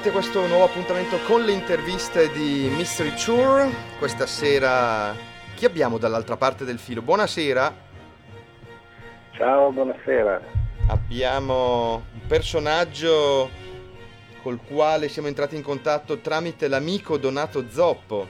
bentrovati a questo nuovo appuntamento con le interviste di Mystery Tour. Questa sera chi abbiamo dall'altra parte del filo? Buonasera. Ciao, buonasera. Abbiamo un personaggio col quale siamo entrati in contatto tramite l'amico Donato Zoppo.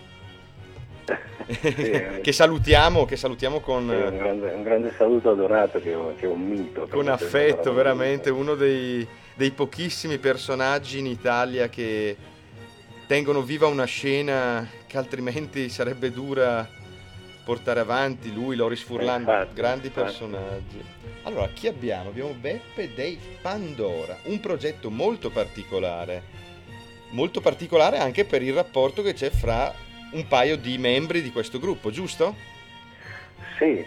Sì, che salutiamo con un grande saluto a Donato che è un mito. Con affetto, veramente uno dei pochissimi personaggi in Italia che tengono viva una scena che altrimenti sarebbe dura portare avanti. Lui, Loris Furlan, grandi personaggi. Allora, chi abbiamo? Abbiamo Beppe dei Pandora, un progetto molto particolare anche per il rapporto che c'è fra un paio di membri di questo gruppo, giusto? Sì,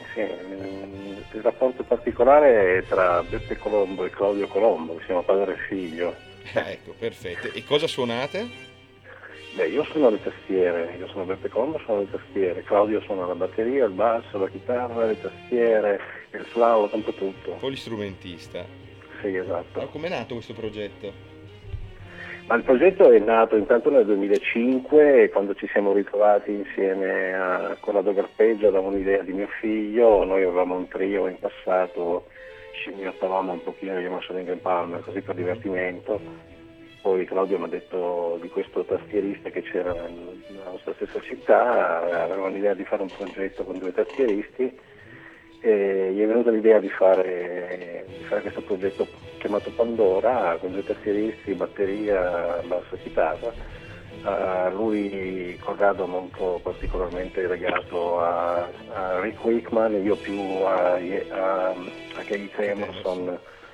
il rapporto particolare è tra Beppe Colombo e Claudio Colombo, che siamo padre e figlio. Ecco, perfetto. E cosa suonate? Beh, io suono le tastiere, io sono Beppe Colombo, suono le tastiere, Claudio suona la batteria, il basso, la chitarra, le tastiere, il flauto, un po' tutto. Polistrumentista. Sì, esatto. Allora, com'è nato questo progetto? Ma il progetto è nato intanto nel 2005, quando ci siamo ritrovati insieme a Corrado Garpeggia da un'idea di mio figlio. Noi avevamo un trio in passato, scimmiottavamo un pochino gli Emerson and Palmer così per divertimento. Poi Claudio mi ha detto di questo tastierista che c'era nella nostra stessa città, avevamo l'idea di fare un progetto con due tastieristi e gli è venuta l'idea di fare questo progetto chiamato Pandora, con due tastieristi, batteria, basso e chitarra. Lui, Corrado, molto particolarmente legato a Rick Wakeman, io più a Keith Emerson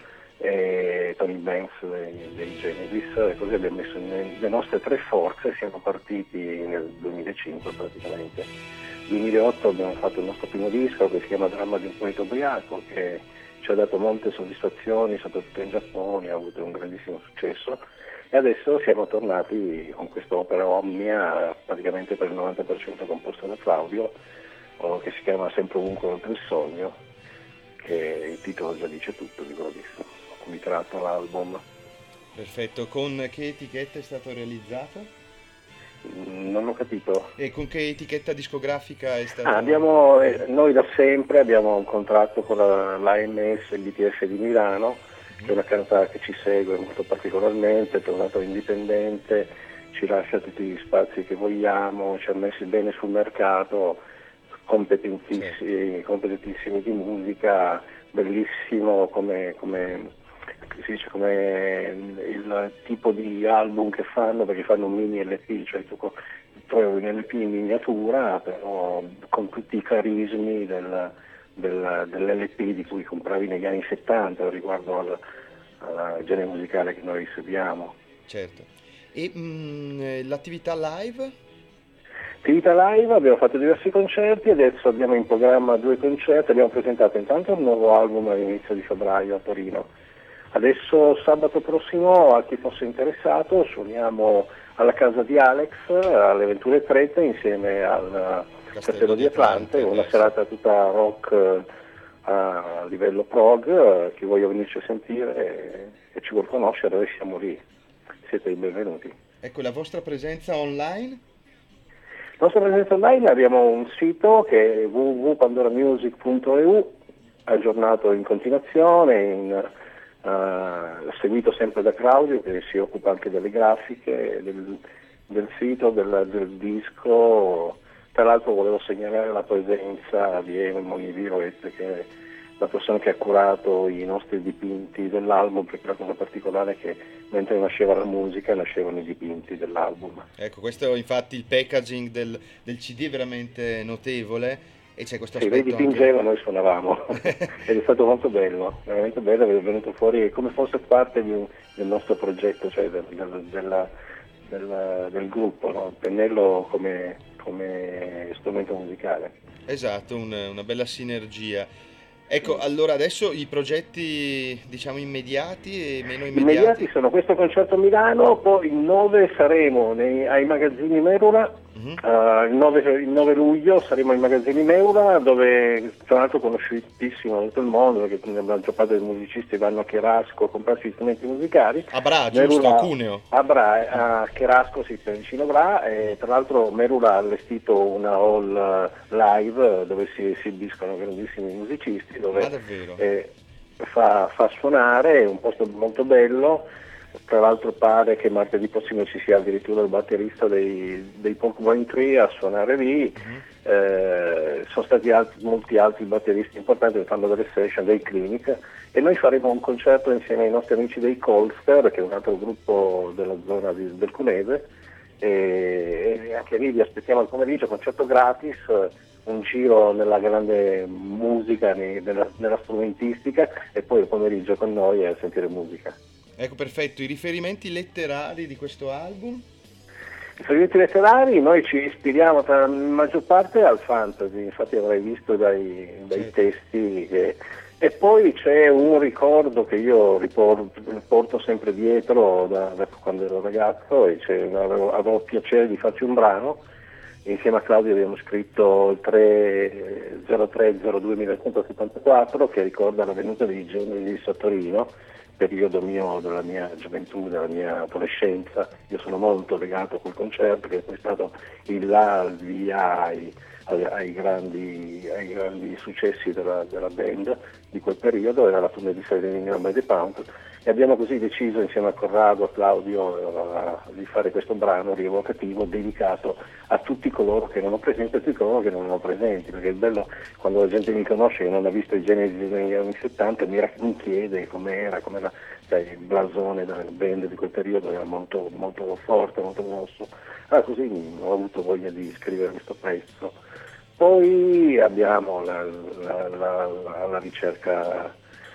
e Tony Banks dei Genesis, e così abbiamo messo le nostre tre forze. Siamo partiti nel 2005 praticamente. Nel 2008 abbiamo fatto il nostro primo disco che si chiama Dramma di un poeta ubriaco, che ci ha dato molte soddisfazioni, soprattutto in Giappone, ha avuto un grandissimo successo, e adesso siamo tornati con quest'opera omnia, praticamente per il 90% composta da Claudio, che si chiama Sempre ovunque oltre il sogno, che il titolo già dice tutto di quello di cui tratta l'album. Perfetto, con che etichetta è stato realizzato? Non ho capito. E con che etichetta discografica è stato? Noi da sempre abbiamo un contratto con l'AMS, il BTS di Milano, che è una casa che ci segue molto particolarmente, è tornato indipendente, ci lascia tutti gli spazi che vogliamo, ci ha messi bene sul mercato, competentissimi di musica, bellissimo come il tipo di album che fanno, perché fanno un mini LP, cioè tu trovi un LP in miniatura, però con tutti i carismi dell'LP di cui compravi negli anni 70 riguardo al genere musicale che noi seguiamo. Certo. E l'attività live? Attività live, abbiamo fatto diversi concerti, adesso abbiamo in programma 2 concerti. Abbiamo presentato intanto un nuovo album all'inizio di febbraio a Torino. Adesso sabato prossimo, a chi fosse interessato, suoniamo alla casa di Alex alle 21:30 insieme al Castello di Atlante, una serata tutta rock a livello prog. Chi voglia venirci a sentire e ci vuol conoscere, noi siamo lì, siete i benvenuti. Ecco, la vostra presenza online? La nostra presenza online, abbiamo un sito che è www.pandoramusic.eu, aggiornato in continuazione, seguito sempre da Claudio, che si occupa anche delle grafiche del sito, del disco. Tra l'altro volevo segnalare la presenza di Emoni Viroet, che è la persona che ha curato i nostri dipinti dell'album, perché la cosa particolare è che mentre nasceva la musica nascevano i dipinti dell'album. Ecco, questo infatti il packaging del CD è veramente notevole. E c'è questo aspetto. Lei dipingeva, noi suonavamo ed è stato molto bello, veramente bello, è venuto fuori come fosse parte del nostro progetto, cioè del gruppo, no? Il pennello come strumento musicale. Esatto, una bella sinergia. Ecco, allora adesso i progetti, diciamo, immediati e meno Immediati sono questo concerto a Milano, poi il 9 saremo ai magazzini Merula il 9 luglio saremo ai magazzini Meura, dove tra l'altro conosciutissimo da tutto il mondo, perché la maggior parte dei musicisti vanno a Cherasco a comprarsi strumenti musicali. A Bra, giusto, a Cuneo. A Bra, a Cherasco, sì, vicino a Bra, e tra l'altro Merula ha allestito una hall live dove si esibiscono grandissimi musicisti, dove fa suonare, è un posto molto bello. Tra l'altro pare che martedì prossimo ci sia addirittura il batterista dei Porcupine Tree a suonare lì. Sono stati molti altri batteristi importanti che fanno delle session, dei clinic, e noi faremo un concerto insieme ai nostri amici dei Colster, che è un altro gruppo della zona del Cunese, e anche lì vi aspettiamo al pomeriggio, concerto gratis, un giro nella grande musica, nella strumentistica, e poi il pomeriggio con noi a sentire musica. Ecco, perfetto. I riferimenti letterari di questo album? I riferimenti letterari, noi ci ispiriamo per la maggior parte al fantasy, infatti avrai visto dai testi e poi c'è un ricordo che io porto sempre dietro da quando ero ragazzo, e avevo piacere di farci un brano. Insieme a Claudio abbiamo scritto il 30302 che ricorda la venuta dei giorni a Torino, periodo mio della mia gioventù, della mia adolescenza. Io sono molto legato a quel concerto, che è poi stato il là, il via ai grandi successi della band di quel periodo. Era la tournée di Serenina by the Pound, e abbiamo così deciso insieme a Corrado, a Claudio, di fare questo brano rievocativo dedicato a tutti coloro che erano presenti e a tutti coloro che non erano presenti, perché il bello, quando la gente mi conosce e non ha visto i Genesi negli anni 70, mi chiede com'era, cioè, il blasone della band di quel periodo era molto, molto forte, molto grosso. Così ho avuto voglia di scrivere questo pezzo. Poi abbiamo la ricerca,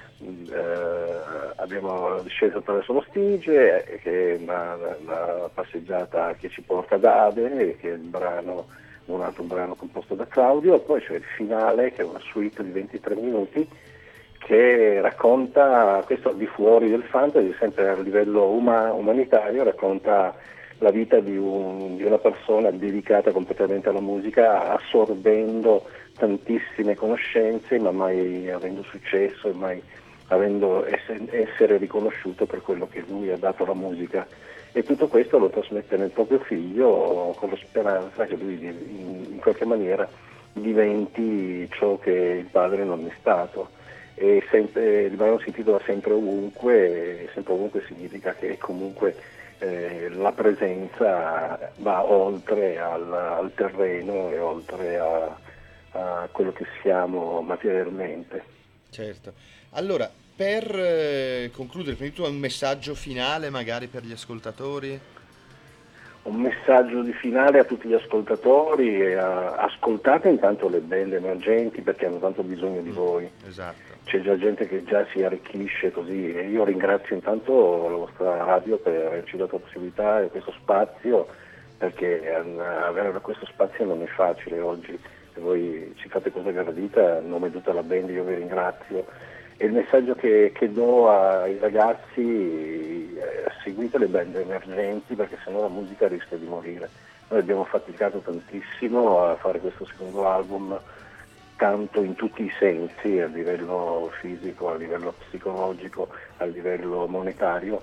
abbiamo scelto attraverso lo Stige, che è una passeggiata che ci porta ad Ade, che è un altro brano composto da Claudio. Poi c'è il finale, che è una suite di 23 minuti, che racconta, questo al di fuori del fantasy, sempre a livello umanitario, racconta la vita di una persona dedicata completamente alla musica, assorbendo tantissime conoscenze, ma mai avendo successo e mai avendo essere riconosciuto per quello che lui ha dato alla musica. E tutto questo lo trasmette nel proprio figlio, con la speranza che lui in qualche maniera diventi ciò che il padre non è stato. E il brano si intitola Sempre Ovunque, e Sempre Ovunque significa che comunque la presenza va oltre al terreno e oltre a quello che siamo materialmente. Certo. Allora, per concludere, prima di tutto un messaggio finale magari per gli ascoltatori? Un messaggio di finale a tutti gli ascoltatori: ascoltate intanto le band emergenti, perché hanno tanto bisogno di voi. Esatto. C'è già gente che già si arricchisce così, e io ringrazio intanto la vostra radio per averci dato la possibilità e questo spazio, perché avere questo spazio non è facile oggi, e voi ci fate cosa gradita. A nome di tutta la band io vi ringrazio, e il messaggio che do ai ragazzi: seguite le band emergenti, perché sennò la musica rischia di morire. Noi abbiamo faticato tantissimo a fare questo secondo album, tanto in tutti i sensi, a livello fisico, a livello psicologico, a livello monetario,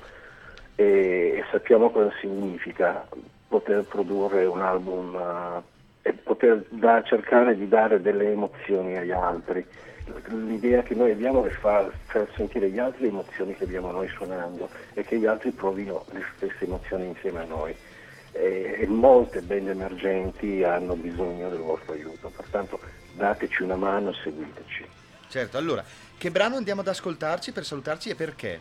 e sappiamo cosa significa poter produrre un album e poter cercare di dare delle emozioni agli altri. L'idea che noi abbiamo è far sentire agli altri le emozioni che abbiamo noi suonando, e che gli altri provino le stesse emozioni insieme a noi. E molte band emergenti hanno bisogno del vostro aiuto, pertanto dateci una mano, seguiteci. Certo, allora, che brano andiamo ad ascoltarci per salutarci e perché?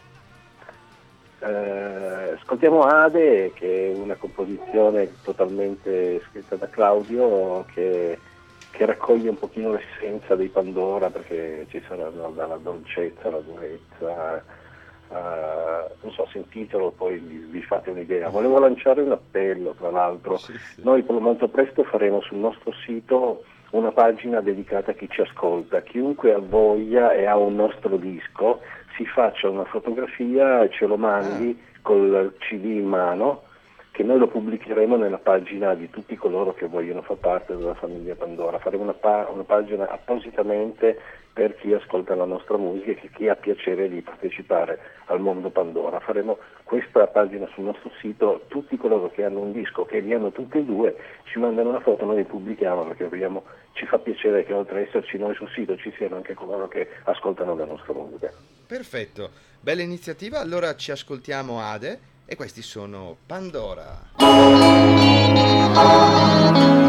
Ascoltiamo Ade, che è una composizione totalmente scritta da Claudio, che raccoglie un pochino l'essenza dei Pandora, perché ci sarà dalla dolcezza alla durezza. Non so, sentitelo, poi vi fate un'idea. Volevo lanciare un appello, tra l'altro. Sì. Noi molto presto faremo sul nostro sito una pagina dedicata a chi ci ascolta. Chiunque ha voglia e ha un nostro disco, si faccia una fotografia e ce lo mandi col CD in mano, che noi lo pubblicheremo nella pagina di tutti coloro che vogliono far parte della famiglia Pandora. Faremo una pagina appositamente per chi ascolta la nostra musica e chi ha piacere di partecipare al mondo Pandora. Faremo questa pagina sul nostro sito, tutti coloro che hanno un disco, che li hanno tutti e due, ci mandano una foto, noi li pubblichiamo perché ci fa piacere che oltre ad esserci noi sul sito ci siano anche coloro che ascoltano la nostra musica. Perfetto, bella iniziativa. Allora ci ascoltiamo Ade e questi sono Pandora.